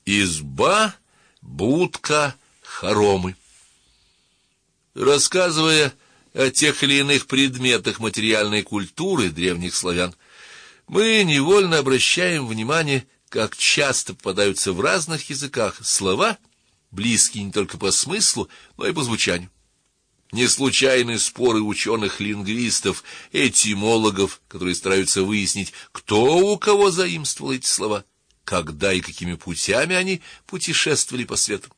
Изба, будка, хоромы. Рассказывая о тех или иных предметах материальной культуры древних славян, мы невольно обращаем внимание, как часто попадаются в разных языках слова, близкие не только по смыслу, но и по звучанию. Не случайны споры ученых-лингвистов, этимологов, которые стараются выяснить, кто у кого заимствовал эти слова, когда и какими путями они путешествовали по свету.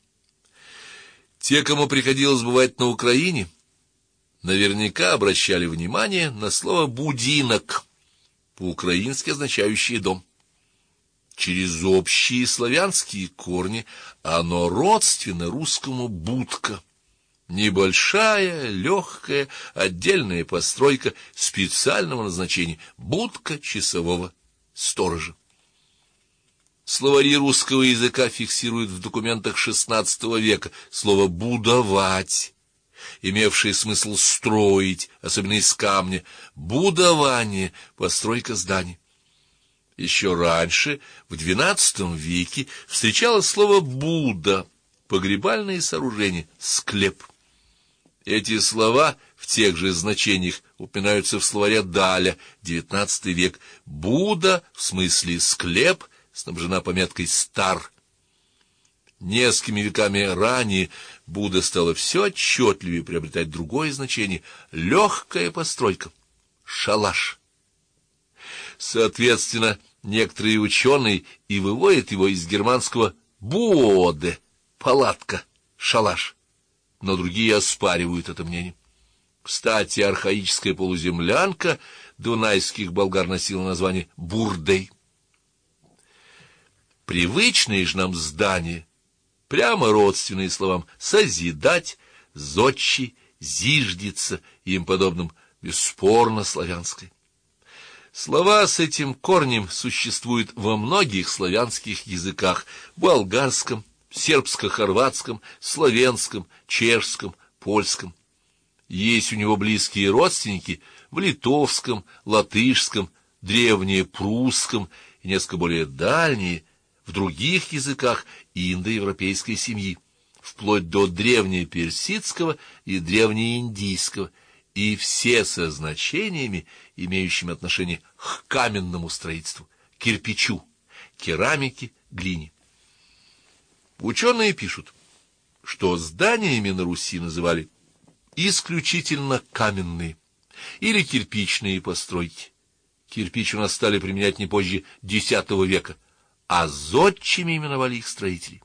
Те, кому приходилось бывать на Украине, наверняка обращали внимание на слово «будинок», по-украински означающее «дом». Через общие славянские корни оно родственно русскому «будка». Небольшая, легкая, отдельная постройка специального назначения — будка часового сторожа. Словари русского языка фиксируют в документах XVI века слово «будовать», имевшее смысл строить, особенно из камня. Будование — постройка зданий. Еще раньше, в XII веке, встречалось слово «буда» — погребальное сооружение, склеп. Эти слова в тех же значениях упоминаются в словаре Даля, XIX век. Буда, в смысле склеп, снабжена пометкой «стар». Несколькими веками ранее Буда стала все отчетливее приобретать другое значение — легкая постройка, шалаш. Соответственно, некоторые ученые и выводят его из германского «буоде» — палатка, шалаш, но другие оспаривают это мнение. Кстати, архаическая полуземлянка дунайских болгар носила название бурдей. Привычные же нам здания, прямо родственные словам «созидать», «зодчий», «зиждиться» и им подобным, бесспорно славянское. Слова с этим корнем существуют во многих славянских языках: болгарском, сербско-хорватском, славянском, чешском, польском. Есть у него близкие родственники в литовском, латышском, древнепрусском и несколько более дальние в других языках индоевропейской семьи, вплоть до древнеперсидского и древнеиндийского, и все со значениями, имеющими отношение к каменному строительству, кирпичу, керамике, глине. Ученые пишут, что зданиями на Руси называли исключительно каменные или кирпичные постройки. Кирпич у нас стали применять не позже X века, а зодчими именовали их строители.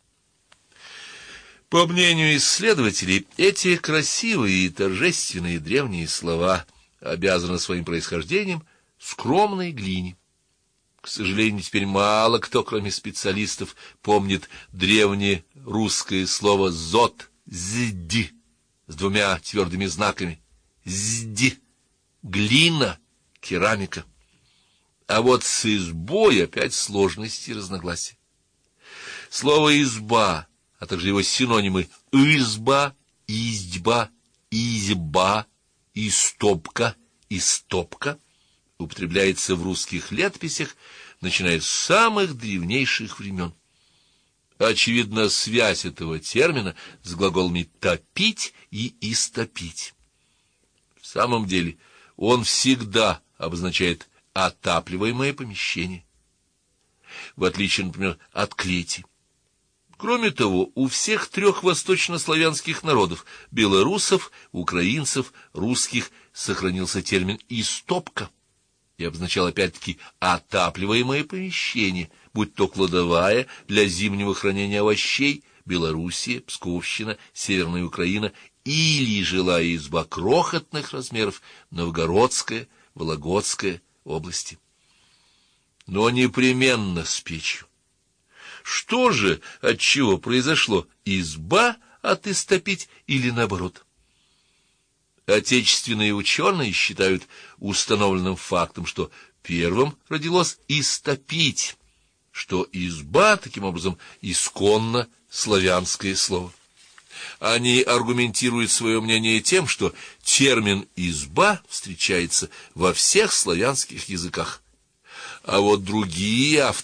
По мнению исследователей, эти красивые и торжественные древние слова обязаны своим происхождением скромной глине. К сожалению, теперь мало кто, кроме специалистов, помнит древнее русское слово «зод» — «зди» с двумя твердыми знаками. «Зди» — глина, керамика. А вот с избой опять сложности и разногласия. Слово «изба», а также его синонимы «изба», «издьба», «изьба», «истопка», «истопка» употребляется в русских летописях, начиная с самых древнейших времен. Очевидна связь этого термина с глаголами «топить» и «истопить». В самом деле он всегда обозначает отапливаемое помещение, в отличие, например, от клети. Кроме того, у всех трех восточнославянских народов — белорусов, украинцев, русских — сохранился термин «истопка» и обозначал опять-таки отапливаемое помещение, будь то кладовая для зимнего хранения овощей, Белоруссия, Псковщина, Северная Украина, или жилая изба крохотных размеров, Новгородская, Вологодская области. Но непременно с печью. Что же, от чего произошло: изба от истопить или наоборот? Отечественные ученые считают установленным фактом, что первым родилось истопить, что изба, таким образом, исконно славянское слово. Они аргументируют свое мнение тем, что термин «изба» встречается во всех славянских языках. А вот другие авторы, в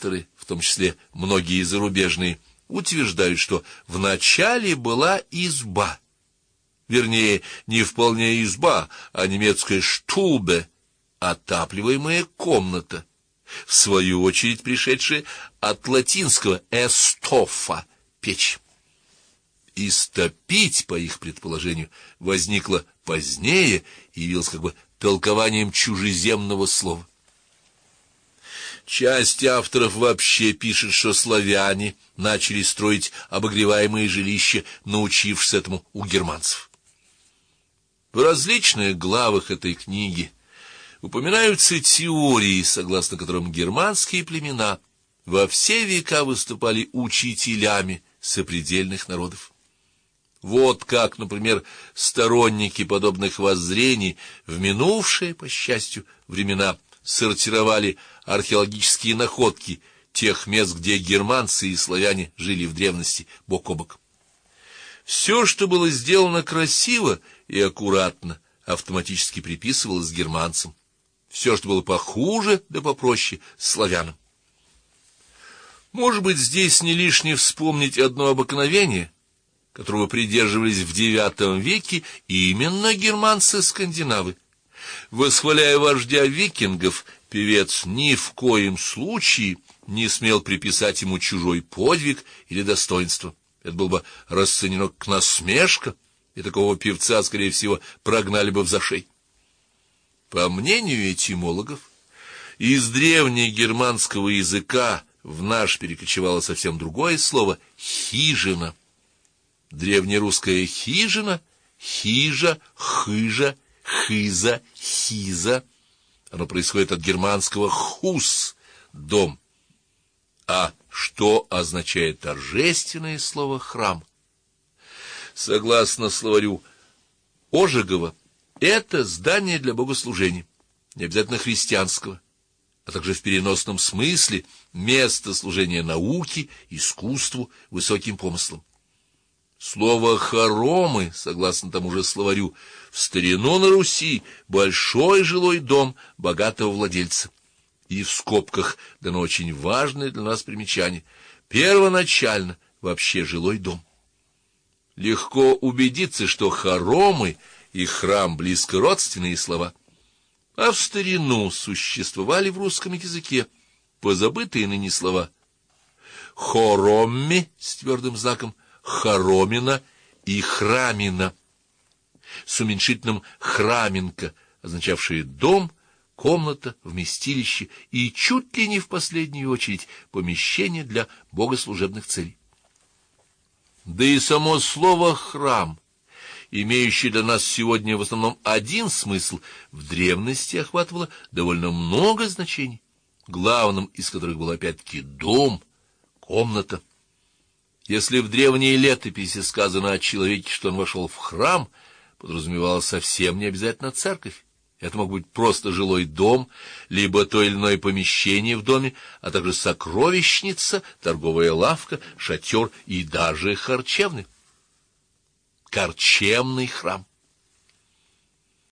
том числе многие зарубежные, утверждают, что вначале была изба. Вернее, не вполне изба, а немецкая «штубе», отапливаемая комната, в свою очередь пришедшая от латинского «эстофа» — печь. Истопить, по их предположению, возникло позднее и явилось как бы толкованием чужеземного слова. Часть авторов вообще пишет, что славяне начали строить обогреваемые жилища, научившись этому у германцев. В различных главах этой книги упоминаются теории, согласно которым германские племена во все века выступали учителями сопредельных народов. Вот как, например, сторонники подобных воззрений в минувшие, по счастью, времена сортировали археологические находки тех мест, где германцы и славяне жили в древности бок о бок. Все, что было сделано красиво и аккуратно, автоматически приписывалось германцам. Все, что было похуже да попроще, славянам. Может быть, здесь не лишне вспомнить одно обыкновение, которого придерживались в IX веке именно германцы-скандинавы. Восхваляя вождя викингов, певец ни в коем случае не смел приписать ему чужой подвиг или достоинство. Это было бы расценено как насмешка, и такого певца, скорее всего, прогнали бы в зашей. По мнению этимологов, из древнегерманского языка в наш перекочевало совсем другое слово «хижина». Древнерусское «хижина» — хижа, хыжа, хиза, хиза. Оно происходит от германского «хус» — дом. А что означает торжественное слово «храм»? Согласно словарю Ожегова, это здание для богослужения, не обязательно христианского, а также в переносном смысле место служения науке, искусству, высоким помыслам. Слово «хоромы», согласно тому же словарю, в старину на Руси большой жилой дом богатого владельца. И в скобках дано очень важное для нас примечание: первоначально вообще жилой дом. Легко убедиться, что хоромы и храм близко родственные слова, а в старину существовали в русском языке позабытые ныне слова хоромми с твердым знаком, хоромина и храмина с уменьшительным храменка, означавшие дом, комната, вместилище и чуть ли не в последнюю очередь помещение для богослужебных целей. Да и само слово «храм», имеющее для нас сегодня в основном один смысл, в древности охватывало довольно много значений, главным из которых был опять-таки дом, комната. Если в древней летописи сказано о человеке, что он вошел в храм, подразумевалось совсем не обязательно церковь. Это мог быть просто жилой дом, либо то или иное помещение в доме, а также сокровищница, торговая лавка, шатер и даже харчевня. Корчемный храм.